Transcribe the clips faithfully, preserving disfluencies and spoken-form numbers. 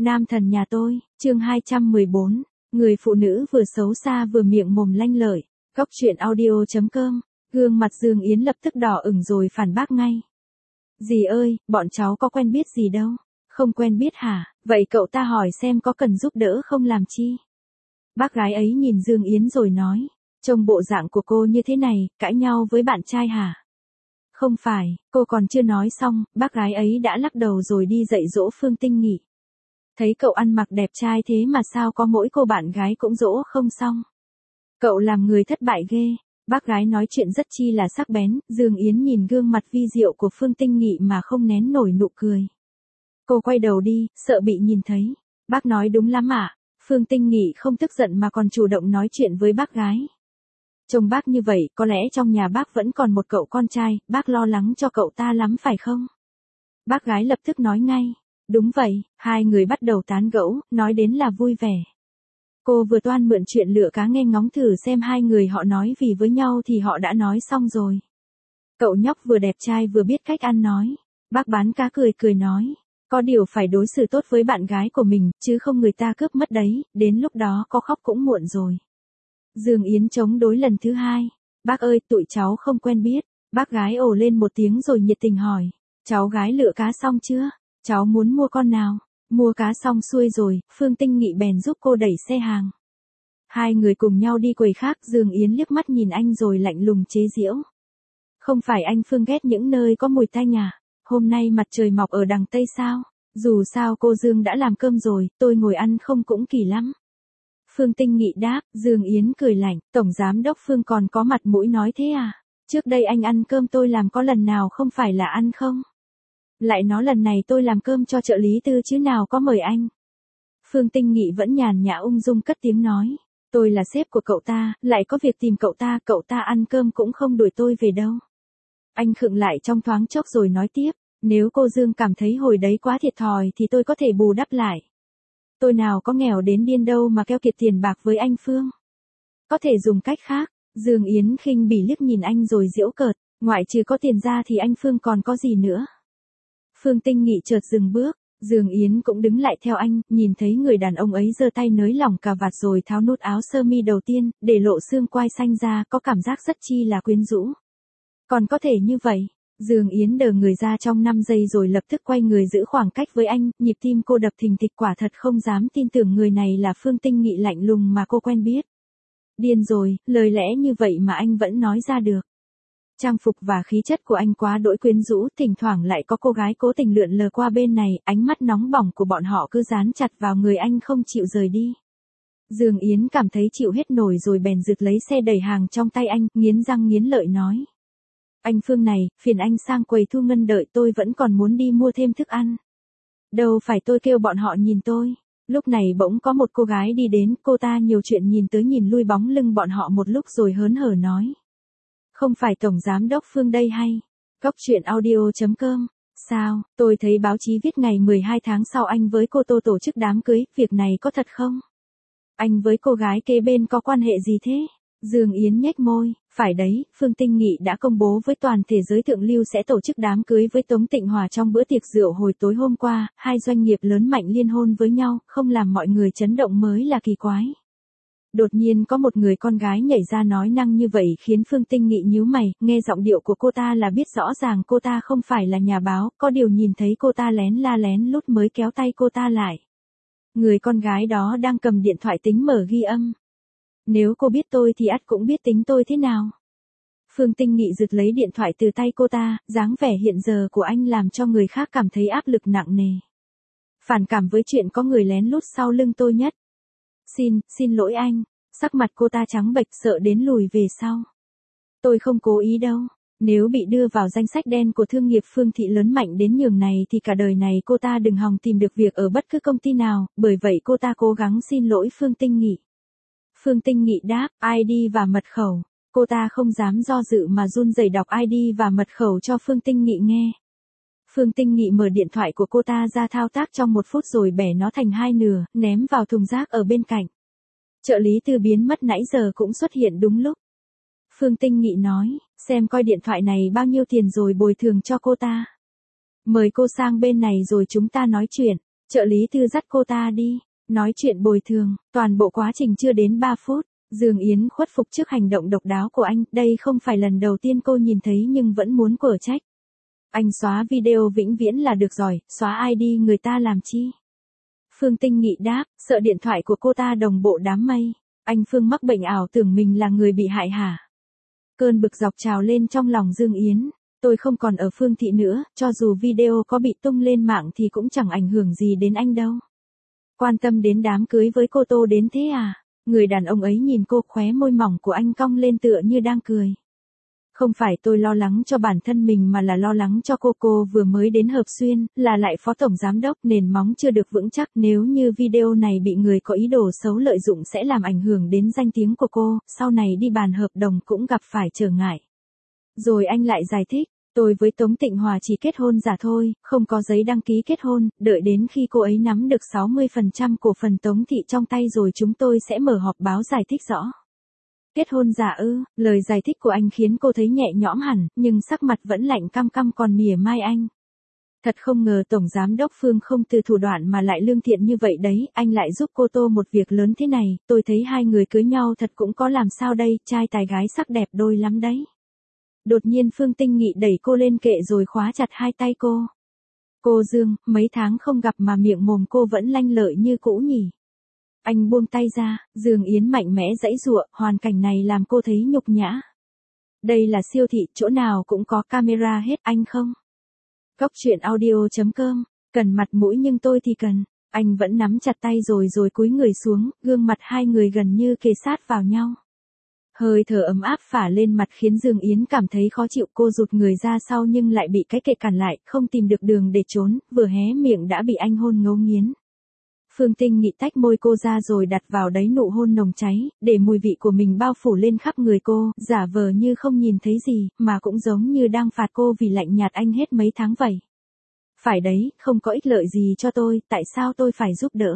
Nam thần nhà tôi, chương hai trăm mười bốn, người phụ nữ vừa xấu xa vừa miệng mồm lanh lợi. Góc truyện audio chấm com, gương mặt Dương Yến lập tức đỏ ửng rồi phản bác ngay. Dì ơi, bọn cháu có quen biết gì đâu. Không quen biết hả, vậy cậu ta hỏi xem có cần giúp đỡ không làm chi. Bác gái ấy nhìn Dương Yến rồi nói, trông bộ dạng của cô như thế này, cãi nhau với bạn trai hả? Không phải, cô còn chưa nói xong, bác gái ấy đã lắc đầu rồi đi dạy dỗ Phương Tinh Nghị. Thấy cậu ăn mặc đẹp trai thế mà sao có mỗi cô bạn gái cũng dỗ không xong. Cậu làm người thất bại ghê. Bác gái nói chuyện rất chi là sắc bén, Dương Yến nhìn gương mặt vi diệu của Phương Tinh Nghị mà không nén nổi nụ cười. Cô quay đầu đi, sợ bị nhìn thấy. Bác nói đúng lắm ạ. Phương Tinh Nghị không tức giận mà còn chủ động nói chuyện với bác gái. Trông bác như vậy, có lẽ trong nhà bác vẫn còn một cậu con trai, bác lo lắng cho cậu ta lắm phải không? Bác gái lập tức nói ngay. Đúng vậy, hai người bắt đầu tán gẫu, nói đến là vui vẻ. Cô vừa toan mượn chuyện lựa cá nghe ngóng thử xem hai người họ nói vì với nhau thì họ đã nói xong rồi. Cậu nhóc vừa đẹp trai vừa biết cách ăn nói. Bác bán cá cười cười nói. Có điều phải đối xử tốt với bạn gái của mình, chứ không người ta cướp mất đấy, đến lúc đó có khóc cũng muộn rồi. Dương Yến chống đối lần thứ hai. Bác ơi, tụi cháu không quen biết. Bác gái ồ lên một tiếng rồi nhiệt tình hỏi. Cháu gái lựa cá xong chưa? Cháu muốn mua con nào? Mua cá xong xuôi rồi, Phương Tinh Nghị bèn giúp cô đẩy xe hàng. Hai người cùng nhau đi quầy khác, Dương Yến liếc mắt nhìn anh rồi lạnh lùng chế giễu. Không phải anh Phương ghét những nơi có mùi tanh à? Hôm nay mặt trời mọc ở đằng Tây sao? Dù sao cô Dương đã làm cơm rồi, tôi ngồi ăn không cũng kỳ lắm. Phương Tinh Nghị đáp, Dương Yến cười lạnh, Tổng Giám Đốc Phương còn có mặt mũi nói thế à? Trước đây anh ăn cơm tôi làm có lần nào không phải là ăn không? Lại nói lần này tôi làm cơm cho trợ lý Tư chứ nào có mời anh. Phương Tinh Nghị vẫn nhàn nhã ung dung cất tiếng nói. Tôi là sếp của cậu ta, lại có việc tìm cậu ta, cậu ta ăn cơm cũng không đuổi tôi về đâu. Anh khựng lại trong thoáng chốc rồi nói tiếp. Nếu cô Dương cảm thấy hồi đấy quá thiệt thòi thì tôi có thể bù đắp lại. Tôi nào có nghèo đến điên đâu mà keo kiệt tiền bạc với anh Phương. Có thể dùng cách khác. Dương Yến khinh bỉ liếc nhìn anh rồi giễu cợt. Ngoại trừ có tiền ra thì anh Phương còn có gì nữa. Phương Tinh Nghị chợt dừng bước, Dương Yến cũng đứng lại theo anh, nhìn thấy người đàn ông ấy giơ tay nới lỏng cà vạt rồi tháo nút áo sơ mi đầu tiên, để lộ xương quai xanh ra, có cảm giác rất chi là quyến rũ. Còn có thể như vậy, Dương Yến đờ người ra trong năm giây rồi lập tức quay người giữ khoảng cách với anh, nhịp tim cô đập thình thịch, quả thật không dám tin tưởng người này là Phương Tinh Nghị lạnh lùng mà cô quen biết. Điên rồi, lời lẽ như vậy mà anh vẫn nói ra được. Trang phục và khí chất của anh quá đỗi quyến rũ, thỉnh thoảng lại có cô gái cố tình lượn lờ qua bên này, ánh mắt nóng bỏng của bọn họ cứ dán chặt vào người anh không chịu rời đi. Dương Yến cảm thấy chịu hết nổi rồi bèn rực lấy xe đẩy hàng trong tay anh, nghiến răng nghiến lợi nói. Anh Phương này, phiền anh sang quầy thu ngân đợi, tôi vẫn còn muốn đi mua thêm thức ăn. Đâu phải tôi kêu bọn họ nhìn tôi. Lúc này bỗng có một cô gái đi đến, cô ta nhiều chuyện nhìn tới nhìn lui bóng lưng bọn họ một lúc rồi hớn hở nói. Không phải Tổng Giám Đốc Phương đây hay? Góc truyện audio chấm com. Sao, tôi thấy báo chí viết ngày mười hai tháng sau anh với cô Tô tổ chức đám cưới, việc này có thật không? Anh với cô gái kế bên có quan hệ gì thế? Dương Yến nhếch môi, phải đấy, Phương Tinh Nghị đã công bố với toàn thể giới thượng lưu sẽ tổ chức đám cưới với Tống Tịnh Hòa trong bữa tiệc rượu hồi tối hôm qua, hai doanh nghiệp lớn mạnh liên hôn với nhau, không làm mọi người chấn động mới là kỳ quái. Đột nhiên có một người con gái nhảy ra nói năng như vậy khiến Phương Tinh Nghị nhíu mày, nghe giọng điệu của cô ta là biết rõ ràng cô ta không phải là nhà báo, có điều nhìn thấy cô ta lén la lén lút mới kéo tay cô ta lại. Người con gái đó đang cầm điện thoại tính mở ghi âm. Nếu cô biết tôi thì ắt cũng biết tính tôi thế nào. Phương Tinh Nghị giật lấy điện thoại từ tay cô ta, dáng vẻ hiện giờ của anh làm cho người khác cảm thấy áp lực nặng nề. Phản cảm với chuyện có người lén lút sau lưng tôi nhất. Xin, xin lỗi anh. Sắc mặt cô ta trắng bệch sợ đến lùi về sau. Tôi không cố ý đâu. Nếu bị đưa vào danh sách đen của thương nghiệp Phương Thị lớn mạnh đến nhường này thì cả đời này cô ta đừng hòng tìm được việc ở bất cứ công ty nào, bởi vậy cô ta cố gắng xin lỗi Phương Tinh Nghị. Phương Tinh Nghị đáp, i đê và mật khẩu. Cô ta không dám do dự mà run rẩy đọc i đê và mật khẩu cho Phương Tinh Nghị nghe. Phương Tinh Nghị mở điện thoại của cô ta ra thao tác trong một phút rồi bẻ nó thành hai nửa, ném vào thùng rác ở bên cạnh. Trợ lý Tư biến mất nãy giờ cũng xuất hiện đúng lúc. Phương Tinh Nghị nói, xem coi điện thoại này bao nhiêu tiền rồi bồi thường cho cô ta. Mời cô sang bên này rồi chúng ta nói chuyện. Trợ lý Thư dắt cô ta đi, nói chuyện bồi thường, toàn bộ quá trình chưa đến ba phút. Dương Yến khuất phục trước hành động độc đáo của anh, đây không phải lần đầu tiên cô nhìn thấy nhưng vẫn muốn quở trách. Anh xóa video vĩnh viễn là được rồi, xóa i đê người ta làm chi? Phương Tinh Nghị đáp, sợ điện thoại của cô ta đồng bộ đám mây. Anh Phương mắc bệnh ảo tưởng mình là người bị hại hả? Cơn bực dọc trào lên trong lòng Dương Yến. Tôi không còn ở Phương Thị nữa, cho dù video có bị tung lên mạng thì cũng chẳng ảnh hưởng gì đến anh đâu. Quan tâm đến đám cưới với cô Tô đến thế à? Người đàn ông ấy nhìn cô, khóe môi mỏng của anh cong lên tựa như đang cười. Không phải tôi lo lắng cho bản thân mình mà là lo lắng cho cô. Cô vừa mới đến Hợp Xuyên, là lại phó tổng giám đốc, nền móng chưa được vững chắc. Nếu như video này bị người có ý đồ xấu lợi dụng sẽ làm ảnh hưởng đến danh tiếng của cô, sau này đi bàn hợp đồng cũng gặp phải trở ngại. Rồi anh lại giải thích, tôi với Tống Tịnh Hòa chỉ kết hôn giả thôi, không có giấy đăng ký kết hôn, đợi đến khi cô ấy nắm được sáu mươi phần trăm cổ phần Tống Thị trong tay rồi chúng tôi sẽ mở họp báo giải thích rõ. Kết hôn giả ư? Lời giải thích của anh khiến cô thấy nhẹ nhõm hẳn, nhưng sắc mặt vẫn lạnh căm căm còn mỉa mai anh. Thật không ngờ Tổng Giám đốc Phương không từ thủ đoạn mà lại lương thiện như vậy đấy, anh lại giúp cô Tô một việc lớn thế này, tôi thấy hai người cưới nhau thật cũng có làm sao đây, trai tài gái sắc đẹp đôi lắm đấy. Đột nhiên Phương Tinh Nghị đẩy cô lên kệ rồi khóa chặt hai tay cô. Cô Dương, mấy tháng không gặp mà miệng mồm cô vẫn lanh lợi như cũ nhỉ? Anh buông tay ra, Dương Yến mạnh mẽ giãy giụa, hoàn cảnh này làm cô thấy nhục nhã. Đây là siêu thị, chỗ nào cũng có camera hết, anh không? Cốc truyện audio chấm com, cần mặt mũi nhưng tôi thì cần. Anh vẫn nắm chặt tay rồi rồi cúi người xuống, gương mặt hai người gần như kề sát vào nhau. Hơi thở ấm áp phả lên mặt khiến Dương Yến cảm thấy khó chịu, cô rụt người ra sau nhưng lại bị cái kệ cản lại, không tìm được đường để trốn, vừa hé miệng đã bị anh hôn ngấu nghiến. Phương Tinh Nghị tách môi cô ra rồi đặt vào đấy nụ hôn nồng cháy, để mùi vị của mình bao phủ lên khắp người cô, giả vờ như không nhìn thấy gì, mà cũng giống như đang phạt cô vì lạnh nhạt anh hết mấy tháng vậy. Phải đấy, không có ích lợi gì cho tôi, tại sao tôi phải giúp đỡ?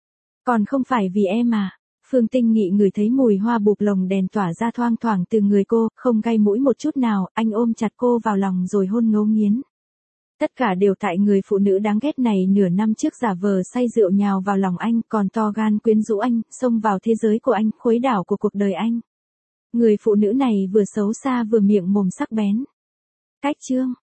Còn không phải vì em à? Phương Tinh Nghị ngửi thấy mùi hoa bụp lồng đèn tỏa ra thoang thoảng từ người cô, không gai mũi một chút nào, anh ôm chặt cô vào lòng rồi hôn ngấu nghiến. Tất cả đều tại người phụ nữ đáng ghét này nửa năm trước giả vờ say rượu nhào vào lòng anh, còn to gan quyến rũ anh, xông vào thế giới của anh, khuấy đảo của cuộc đời anh. Người phụ nữ này vừa xấu xa vừa miệng mồm sắc bén. Cách chương